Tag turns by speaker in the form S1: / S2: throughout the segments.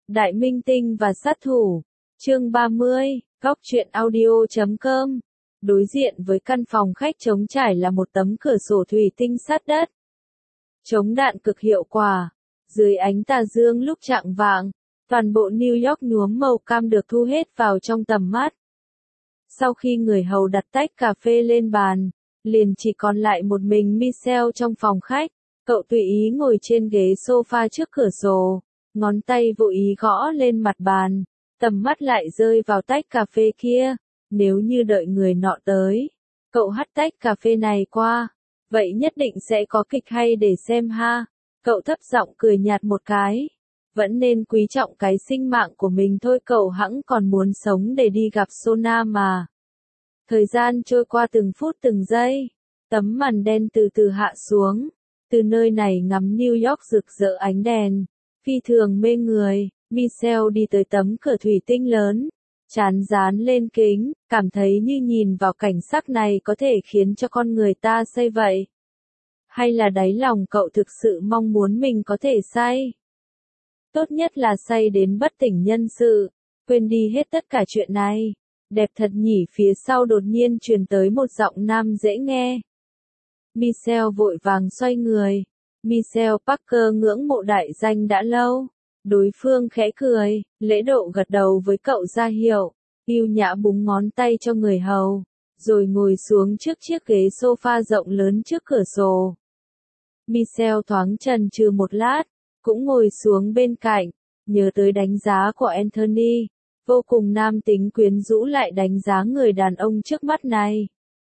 S1: Đại minh tinh và sát thủ. Chương 30, góc truyện audio.com. Đối diện với căn phòng khách trống trải là một tấm cửa sổ thủy tinh sát đất. Chống đạn cực hiệu quả. Dưới ánh tà dương lúc chạng vạng, toàn bộ New York nhuốm màu cam được thu hết vào trong tầm mắt. Sau khi người hầu đặt tách cà phê lên bàn, liền chỉ còn lại một mình Michelle trong phòng khách. Cậu tùy ý ngồi trên ghế sofa trước cửa sổ, ngón tay vô ý gõ lên mặt bàn, tầm mắt lại rơi vào tách cà phê kia. Nếu như đợi người nọ tới, cậu hắt tách cà phê này qua, vậy nhất định sẽ có kịch hay để xem ha. Cậu thấp giọng cười nhạt một cái. Vẫn nên quý trọng cái sinh mạng của mình thôi, cậu hẵng còn muốn sống để đi gặp Sona mà. Thời gian trôi qua từng phút từng giây, tấm màn đen từ từ hạ xuống. Từ nơi này ngắm New York rực rỡ ánh đèn, phi thường mê người. Michelle đi tới tấm cửa thủy tinh lớn, trán dán lên kính, cảm thấy như nhìn vào cảnh sắc này có thể khiến cho con người ta say vậy. Hay là đáy lòng cậu thực sự mong muốn mình có thể say? Tốt nhất là say đến bất tỉnh nhân sự, quên đi hết tất cả chuyện này. Đẹp thật nhỉ, phía sau đột nhiên truyền tới một giọng nam dễ nghe. Michelle vội vàng xoay người. Michelle Parker ngưỡng mộ đại danh đã lâu. Đối phương khẽ cười, lễ độ gật đầu với cậu ra hiệu, yêu nhã búng ngón tay cho người hầu, rồi ngồi xuống trước chiếc ghế sofa rộng lớn trước cửa sổ. Michelle thoáng chần chừ một lát, cũng ngồi xuống bên cạnh, nhớ tới đánh giá của Anthony, vô cùng nam tính quyến rũ lại đánh giá người đàn ông trước mắt này.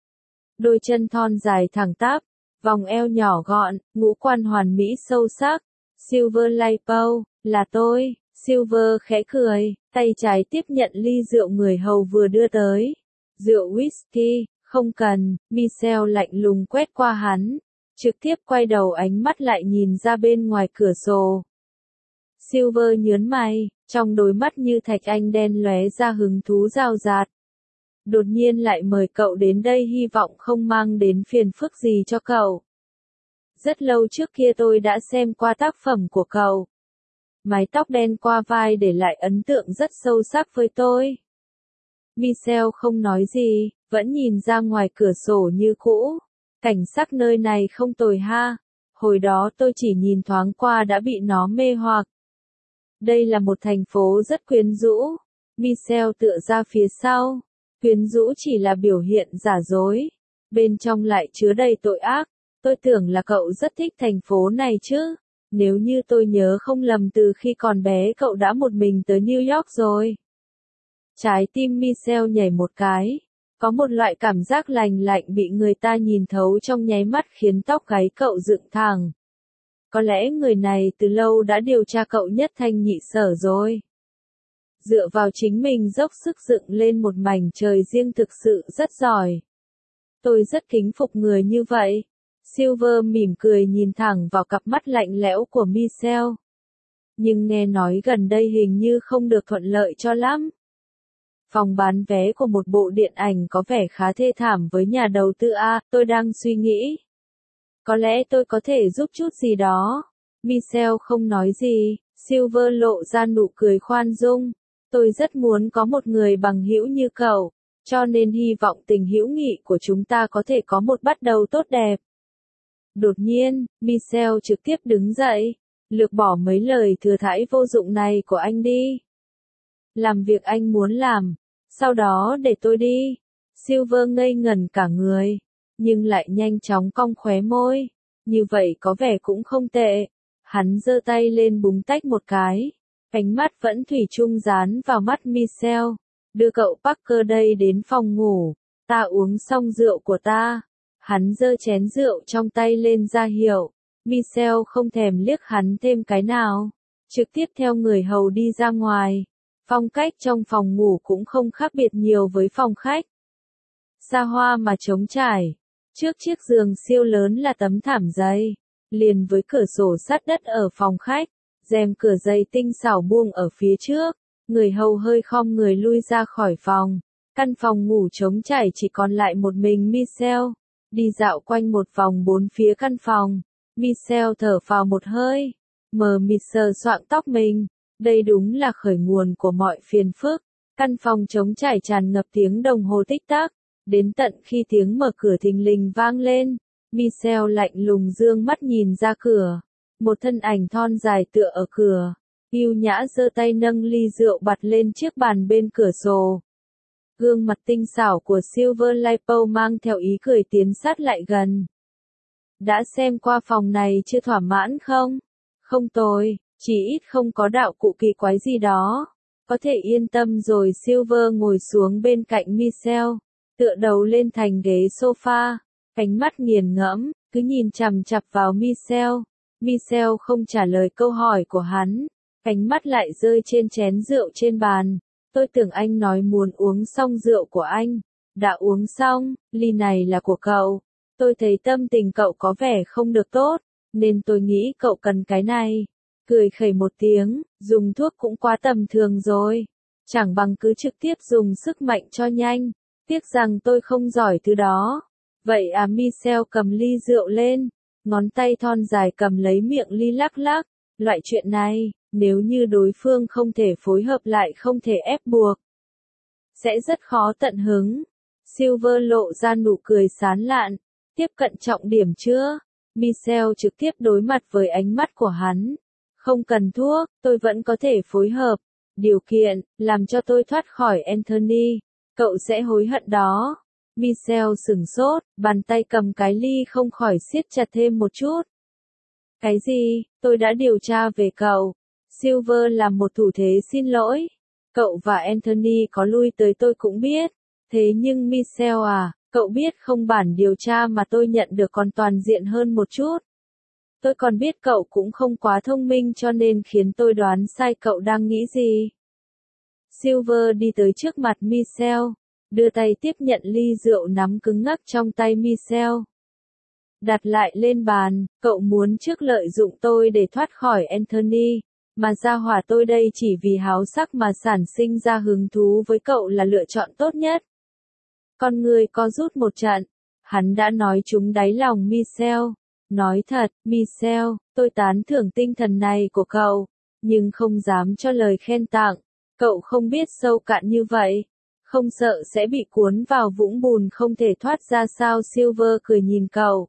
S1: Đôi chân thon dài thẳng tắp, vòng eo nhỏ gọn, ngũ quan hoàn mỹ sâu sắc. Silver Lipo, là tôi. Silver khẽ cười, tay trái tiếp nhận ly rượu người hầu vừa đưa tới. Rượu whisky, không cần. Michelle lạnh lùng quét qua hắn, trực tiếp quay đầu ánh mắt lại nhìn ra bên ngoài cửa sổ. Silver nhướng mày, trong đôi mắt như thạch anh đen lóe ra hứng thú rào rạt. Đột nhiên lại mời cậu đến đây, hy vọng không mang đến phiền phức gì cho cậu. Rất lâu trước kia tôi đã xem qua tác phẩm của cậu. Mái tóc đen qua vai để lại ấn tượng rất sâu sắc với tôi. Michelle không nói gì, vẫn nhìn ra ngoài cửa sổ như cũ. Cảnh sắc nơi này không tồi ha. Hồi đó tôi chỉ nhìn thoáng qua đã bị nó mê hoặc. Đây là một thành phố rất quyến rũ. Michelle tựa ra phía sau. Quyến rũ chỉ là biểu hiện giả dối. Bên trong lại chứa đầy tội ác. Tôi tưởng là cậu rất thích thành phố này chứ. Nếu như tôi nhớ không lầm, từ khi còn bé cậu đã một mình tới New York rồi. Trái tim Michelle nhảy một cái. Có một loại cảm giác lành lạnh bị người ta nhìn thấu trong nháy mắt khiến tóc gáy cậu dựng thẳng. Có lẽ người này từ lâu đã điều tra cậu nhất thanh nhị sở rồi. Dựa vào chính mình dốc sức dựng lên một mảnh trời riêng thực sự rất giỏi. Tôi rất kính phục người như vậy. Silver mỉm cười nhìn thẳng vào cặp mắt lạnh lẽo của Michelle. Nhưng nghe nói gần đây hình như không được thuận lợi cho lắm. Phòng bán vé của một bộ điện ảnh có vẻ khá thê thảm với nhà đầu tư A, tôi đang suy nghĩ. Có lẽ tôi có thể giúp chút gì đó. Michelle không nói gì, Silver lộ ra nụ cười khoan dung. Tôi rất muốn có một người bằng hữu như cậu, cho nên hy vọng tình hữu nghị của chúng ta có thể có một bắt đầu tốt đẹp. Đột nhiên, Michelle trực tiếp đứng dậy, lược bỏ mấy lời thừa thãi vô dụng này của anh đi. Làm việc anh muốn làm, sau đó để tôi đi. Silver ngây ngẩn cả người, nhưng lại nhanh chóng cong khóe môi. Như vậy có vẻ cũng không tệ. Hắn giơ tay lên búng tách một cái. Ánh mắt vẫn thủy chung dán vào mắt Michelle. Đưa cậu Parker đây đến phòng ngủ. Ta uống xong rượu của ta. Hắn giơ chén rượu trong tay lên ra hiệu. Michelle không thèm liếc hắn thêm cái nào. Trực tiếp theo người hầu đi ra ngoài. Phong cách trong phòng ngủ cũng không khác biệt nhiều với phòng khách. Xa hoa mà trống trải. Trước chiếc giường siêu lớn là tấm thảm dày. Liền với cửa sổ sắt đất ở phòng khách. Rèm cửa dày tinh xảo buông ở phía trước. Người hầu hơi khom người lui ra khỏi phòng. Căn phòng ngủ trống trải chỉ còn lại một mình Michelle. Đi dạo quanh một vòng bốn phía căn phòng. Michelle thở phào một hơi. Mờ mịt sờ soạng tóc mình. Đây đúng là khởi nguồn của mọi phiền phức. Căn phòng trống trải tràn ngập tiếng đồng hồ tích tắc, đến tận khi tiếng mở cửa thình lình vang lên. Michelle lạnh lùng dương mắt nhìn ra cửa. Một thân ảnh thon dài tựa ở cửa. Yêu nhã giơ tay nâng ly rượu bặt lên chiếc bàn bên cửa sổ. Gương mặt tinh xảo của Silver Laipo mang theo ý cười tiến sát lại gần. Đã xem qua phòng này chưa thỏa mãn không? Không tồi, chỉ ít không có đạo cụ kỳ quái gì đó. Có thể yên tâm rồi. Silver ngồi xuống bên cạnh Michelle, tựa đầu lên thành ghế sofa, ánh mắt nghiền ngẫm, cứ nhìn chằm chằm vào Michelle. Michelle không trả lời câu hỏi của hắn, ánh mắt lại rơi trên chén rượu trên bàn. Tôi tưởng anh nói muốn uống xong rượu của anh. Đã uống xong, ly này là của cậu. Tôi thấy tâm tình cậu có vẻ không được tốt, nên tôi nghĩ cậu cần cái này. Cười khẩy một tiếng, dùng thuốc cũng quá tầm thường rồi. Chẳng bằng cứ trực tiếp dùng sức mạnh cho nhanh. Tiếc rằng tôi không giỏi thứ đó. Vậy à, Michelle cầm ly rượu lên, ngón tay thon dài cầm lấy miệng ly lắc lắc. Loại chuyện này, nếu như đối phương không thể phối hợp lại không thể ép buộc, sẽ rất khó tận hứng. Silver lộ ra nụ cười sán lạn. Tiếp cận trọng điểm chưa? Michelle trực tiếp đối mặt với ánh mắt của hắn. Không cần thuốc, tôi vẫn có thể phối hợp. Điều kiện, làm cho tôi thoát khỏi Anthony. Cậu sẽ hối hận đó. Michelle sửng sốt, bàn tay cầm cái ly không khỏi siết chặt thêm một chút. Cái gì? Tôi đã điều tra về cậu. Silver làm một thủ thế xin lỗi. Cậu và Anthony có lui tới tôi cũng biết. Thế nhưng Michelle à, cậu biết không, bản điều tra mà tôi nhận được còn toàn diện hơn một chút. Tôi còn biết cậu cũng không quá thông minh cho nên khiến tôi đoán sai cậu đang nghĩ gì. Silver đi tới trước mặt Michelle, đưa tay tiếp nhận ly rượu nắm cứng ngắc trong tay Michelle. Đặt lại lên bàn, cậu muốn trước lợi dụng tôi để thoát khỏi Anthony, mà gia hỏa tôi đây chỉ vì háo sắc mà sản sinh ra hứng thú với cậu là lựa chọn tốt nhất. Con người co rút một trận, hắn đã nói trúng đáy lòng Michelle. Nói thật, Michelle, tôi tán thưởng tinh thần này của cậu, nhưng không dám cho lời khen tặng. Cậu không biết sâu cạn như vậy, không sợ sẽ bị cuốn vào vũng bùn không thể thoát ra sao? Silver cười nhìn cậu.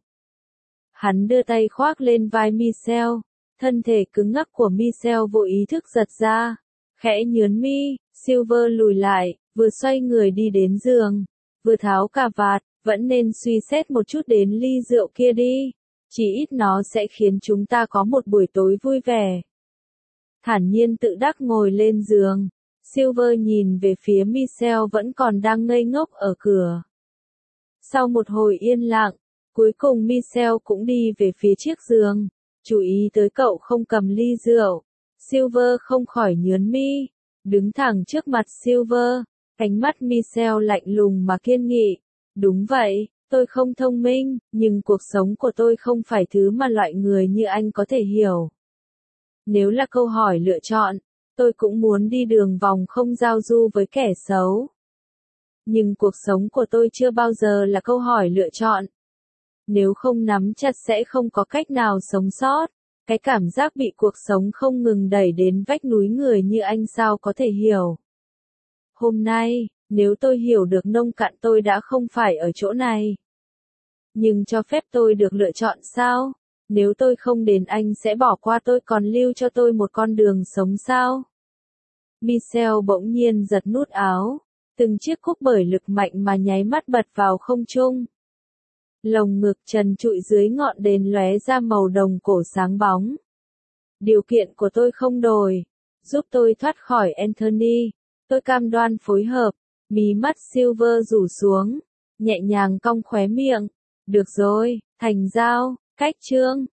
S1: Hắn đưa tay khoác lên vai Michelle, thân thể cứng ngắc của Michelle vô ý thức giật ra, khẽ nhướng mi. Silver lùi lại, vừa xoay người đi đến giường, vừa tháo cà vạt. Vẫn nên suy xét một chút đến ly rượu kia đi. Chỉ ít nó sẽ khiến chúng ta có một buổi tối vui vẻ. Thản nhiên tự đắc ngồi lên giường. Silver nhìn về phía Michelle vẫn còn đang ngây ngốc ở cửa. Sau một hồi yên lặng, cuối cùng Michelle cũng đi về phía chiếc giường. Chú ý tới cậu không cầm ly rượu. Silver không khỏi nhướng mi. Đứng thẳng trước mặt Silver, ánh mắt Michelle lạnh lùng mà kiên nghị. Đúng vậy. Tôi không thông minh, nhưng cuộc sống của tôi không phải thứ mà loại người như anh có thể hiểu. Nếu là câu hỏi lựa chọn, tôi cũng muốn đi đường vòng không giao du với kẻ xấu. Nhưng cuộc sống của tôi chưa bao giờ là câu hỏi lựa chọn. Nếu không nắm chặt sẽ không có cách nào sống sót. Cái cảm giác bị cuộc sống không ngừng đẩy đến vách núi người như anh sao có thể hiểu. Hôm nay, nếu tôi hiểu được nông cạn tôi đã không phải ở chỗ này. Nhưng cho phép tôi được lựa chọn sao? Nếu tôi không đến anh sẽ bỏ qua tôi còn lưu cho tôi một con đường sống sao? Michelle bỗng nhiên giật nút áo. Từng chiếc cúc bởi lực mạnh mà nháy mắt bật vào không trung. Lồng ngực trần trụi dưới ngọn đèn lóe ra màu đồng cổ sáng bóng. Điều kiện của tôi không đổi. Giúp tôi thoát khỏi Anthony. Tôi cam đoan phối hợp. Mí mắt Silver rủ xuống, nhẹ nhàng cong khóe miệng. Được rồi, thành giao, cách chương.